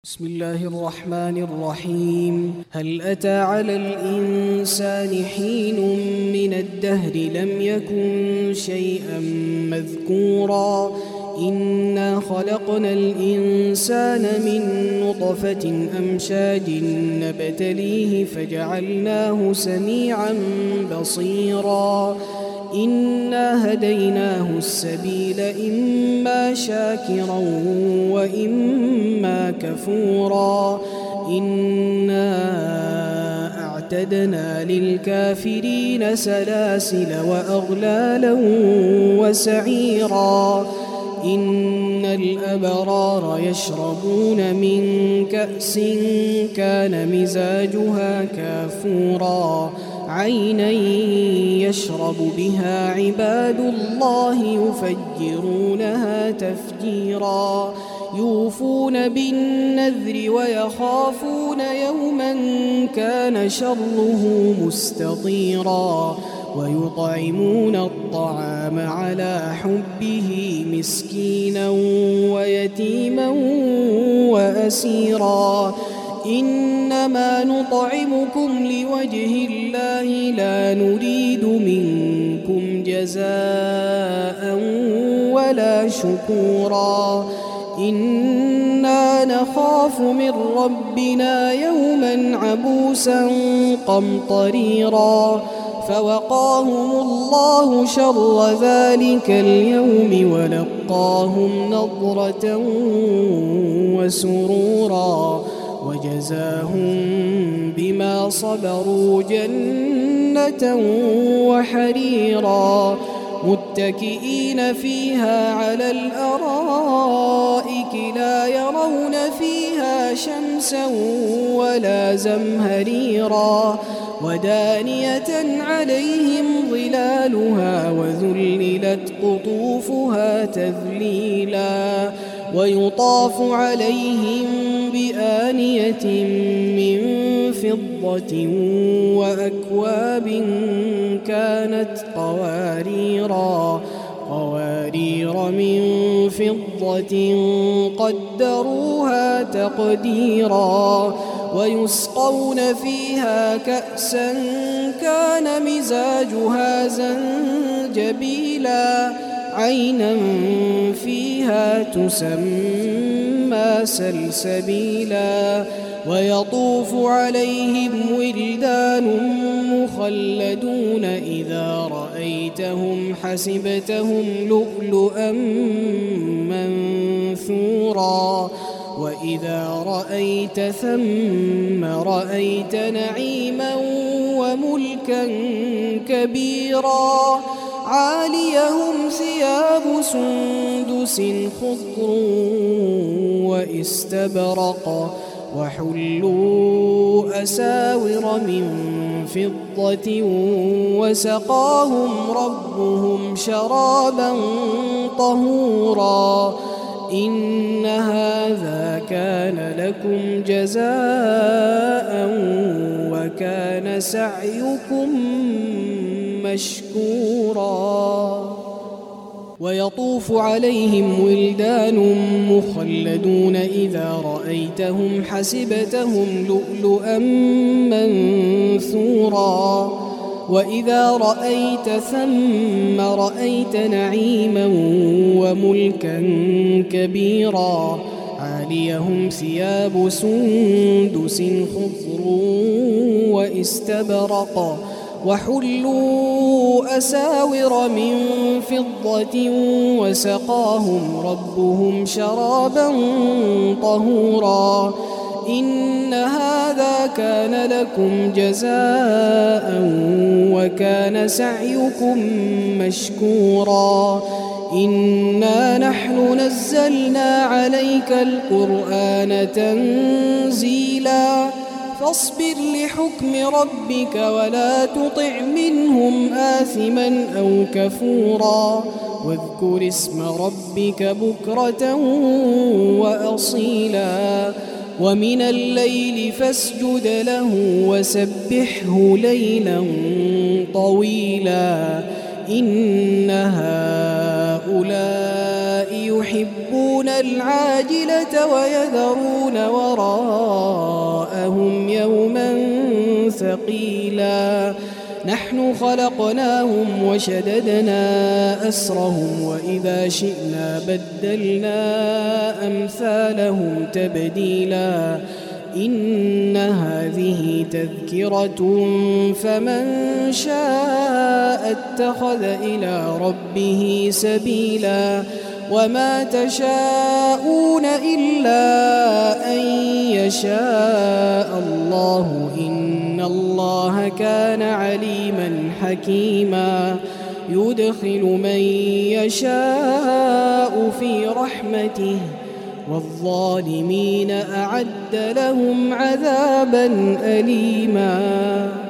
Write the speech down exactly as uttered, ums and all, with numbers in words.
بسم الله الرحمن الرحيم. هل أتى على الإنسان حين من الدهر لم يكن شيئا مذكورا إنا خلقنا الإنسان من نطفة أمشاج نبتليه فجعلناه سميعا بصيرا إنا هديناه السبيل إما شاكرا وإما كفورا إنا أعتدنا للكافرين سلاسل وأغلالا وسعيرا إن الأبرار يشربون من كأس كان مزاجها كافورا عينا يشرب بها عباد الله يفجرونها تفجيرا يوفون بالنذر ويخافون يوما كان شره مستطيرا ويطعمون الطعام على حبه مسكينا ويتيما وأسيرا إنما نطعمكم لوجه الله لا نريد منكم جزاء ولا شكورا إنا نخاف من ربنا يوما عبوسا قمطريرا فوقاهم الله شر ذلك اليوم ولقاهم نضرة وسرورا وجزاهم بما صبروا جنة وحريرا متكئين فيها على الأرائك لا يرون فيها شمسا ولا زمهريرا ودانية عليهم ظلالها وذللت قطوفها تذليلا ويطاف عليهم بآنية من فضة وأكواب كانت قواريرا قوارير من فضة قدروها تقديرا ويسقون فيها كأسا كان مزاجها زنجبيلا عينا فيها تسمى سلسبيلا ويطوف عليهم ولدان مخلدون إذا رأيتهم حسبتهم لؤلؤا منثورا وإذا رأيت ثم رأيت نعيما وملكا كبيرا عاليهم ثياب سندس خضر واستبرق وحلوا أساور من فضة وسقاهم ربهم شرابا طهورا إن هذا كان لكم جزاء وكان سعيكم مشكورا ويطوف عليهم ولدان مخلدون إذا رأيتهم حسبتهم لؤلؤا منثورا وإذا رأيت ثم رأيت نعيما وملكا كبيرا عاليهم ثياب سندس خضر واستبرق وحلوا أساور من فضة وسقاهم ربهم شرابا طهورا إن هذا كان لكم جزاء وكان سعيكم مشكورا إنا نحن نزلنا عليك القرآن تنزيلا فاصبر لحكم ربك ولا تطع منهم آثما أو كفورا واذكر اسم ربك بكرة وأصيلا ومن الليل فاسجد له وسبحه ليلا طويلا إن هؤلاء يحبون العاجلة ويذرون وراءهم يوما ثقيلا نحن خلقناهم وشددنا أسرهم وإذا شئنا بدلنا أمثالهم تبديلا إن هذه تذكرة فمن شاء اتخذ إلى ربه سبيلا وما تشاءون إلا أن يشاء الله إن الله كان عليما حكيما يدخل من يشاء في رحمته والظالمين أعد لهم عذابا أليما.